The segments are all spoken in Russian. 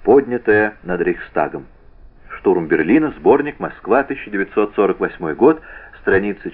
поднятая над Рейхстагом. Штурм Берлина, сборник, Москва, 1948 год, страницы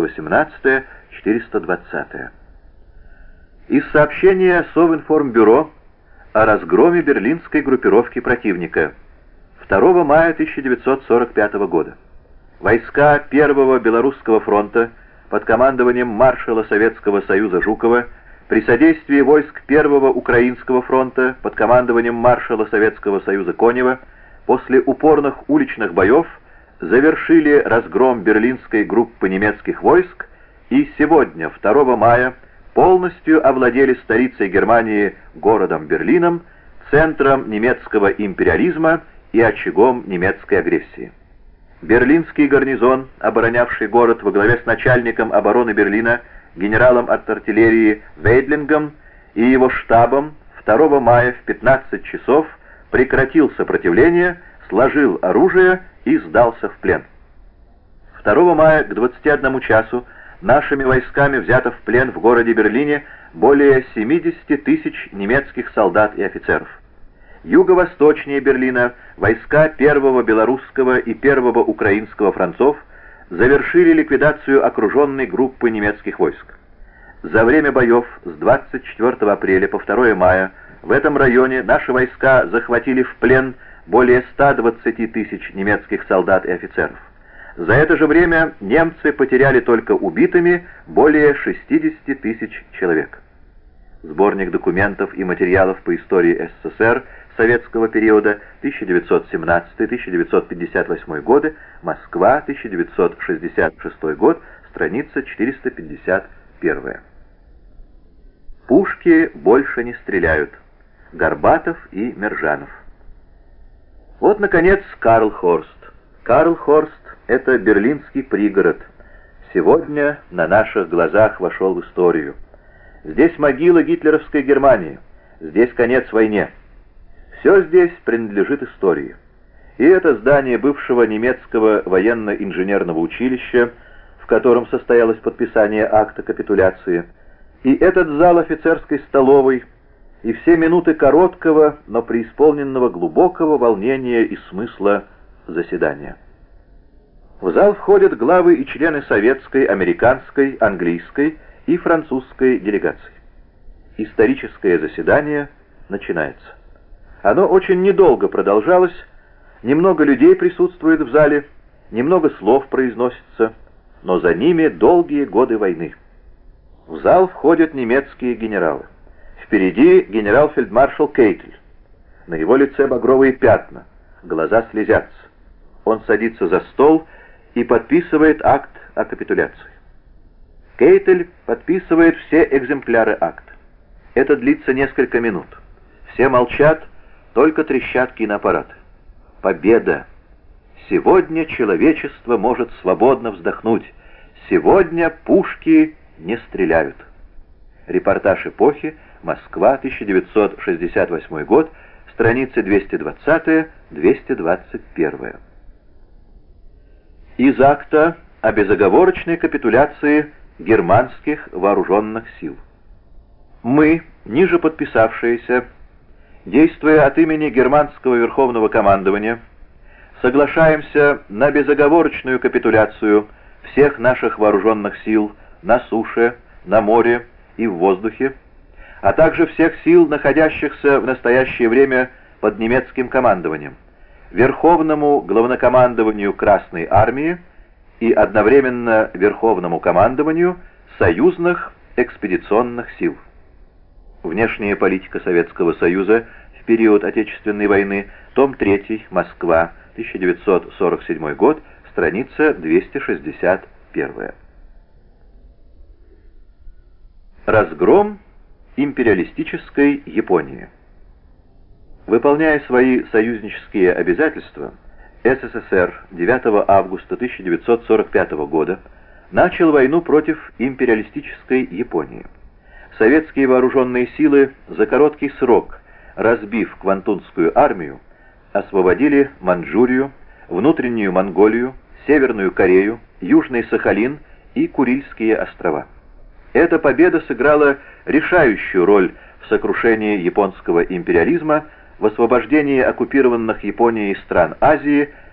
418-420. Из сообщения Совинформбюро о разгроме берлинской группировки противника 2 мая 1945 года. Войска Первого Белорусского фронта под командованием маршала Советского Союза Жукова при содействии войск Первого Украинского фронта под командованием маршала Советского Союза Конева после упорных уличных боев завершили разгром берлинской группы немецких войск и сегодня, 2 мая, полностью овладели столицей Германии городом Берлином, центром немецкого империализма и очагом немецкой агрессии. Берлинский гарнизон, оборонявший город во главе с начальником обороны Берлина, генералом от артиллерии Вейдлингом и его штабом 2 мая в 15 часов прекратил сопротивление, сложил оружие и сдался в плен. 2 мая к 21 часу нашими войсками взято в плен в городе Берлине более 70 тысяч немецких солдат и офицеров. Юго-восточнее Берлина войска Первого Белорусского и Первого Украинского фронтов завершили ликвидацию окруженной группы немецких войск. За время боев с 24 апреля по 2 мая в этом районе наши войска захватили в плен более 120 тысяч немецких солдат и офицеров. За это же время немцы потеряли только убитыми более 60 тысяч человек. Сборник документов и материалов по истории СССР советского периода 1917-1958 годы, Москва, 1966 год, страница 451. Пушки больше не стреляют. Горбатов и Мержанов. Вот, наконец, Карлхорст. Карлхорст — это берлинский пригород. Сегодня на наших глазах вошел в историю. Здесь могила гитлеровской Германии. Здесь конец войне. Все здесь принадлежит истории. И это здание бывшего немецкого военно-инженерного училища, в котором состоялось подписание акта капитуляции, и этот зал офицерской столовой, и все минуты короткого, но преисполненного глубокого волнения и смысла заседания. В зал входят главы и члены советской, американской, английской и французской делегаций. Историческое заседание начинается. Оно очень недолго продолжалось, немного людей присутствует в зале, немного слов произносится, но за ними долгие годы войны. В зал входят немецкие генералы. Впереди генерал-фельдмаршал Кейтель. На его лице багровые пятна, глаза слезятся. Он садится за стол и подписывает акт о капитуляции. Кейтель подписывает все экземпляры акта. Это длится несколько минут. Все молчат, только трещат киноаппараты. Победа! Сегодня человечество может свободно вздохнуть. Сегодня пушки не стреляют. Репортаж эпохи, Москва, 1968 год, страницы 220-221. Из акта о безоговорочной капитуляции германских вооруженных сил. Мы, ниже подписавшиеся, действуя от имени германского верховного командования, соглашаемся на безоговорочную капитуляцию всех наших вооруженных сил на суше, на море и в воздухе, а также всех сил, находящихся в настоящее время под немецким командованием, Верховному главнокомандованию Красной Армии и одновременно Верховному командованию союзных экспедиционных сил. Внешняя политика Советского Союза в период Отечественной войны, том 3, Москва, 1947 год, страница 261. Разгром империалистической Японии. Выполняя свои союзнические обязательства, СССР 9 августа 1945 года начал войну против империалистической Японии. Советские вооруженные силы за короткий срок, разбив Квантунскую армию, освободили Манчжурию, внутреннюю Монголию, Северную Корею, Южный Сахалин и Курильские острова. Эта победа сыграла решающую роль в сокрушении японского империализма, в освобождении оккупированных Японией стран Азии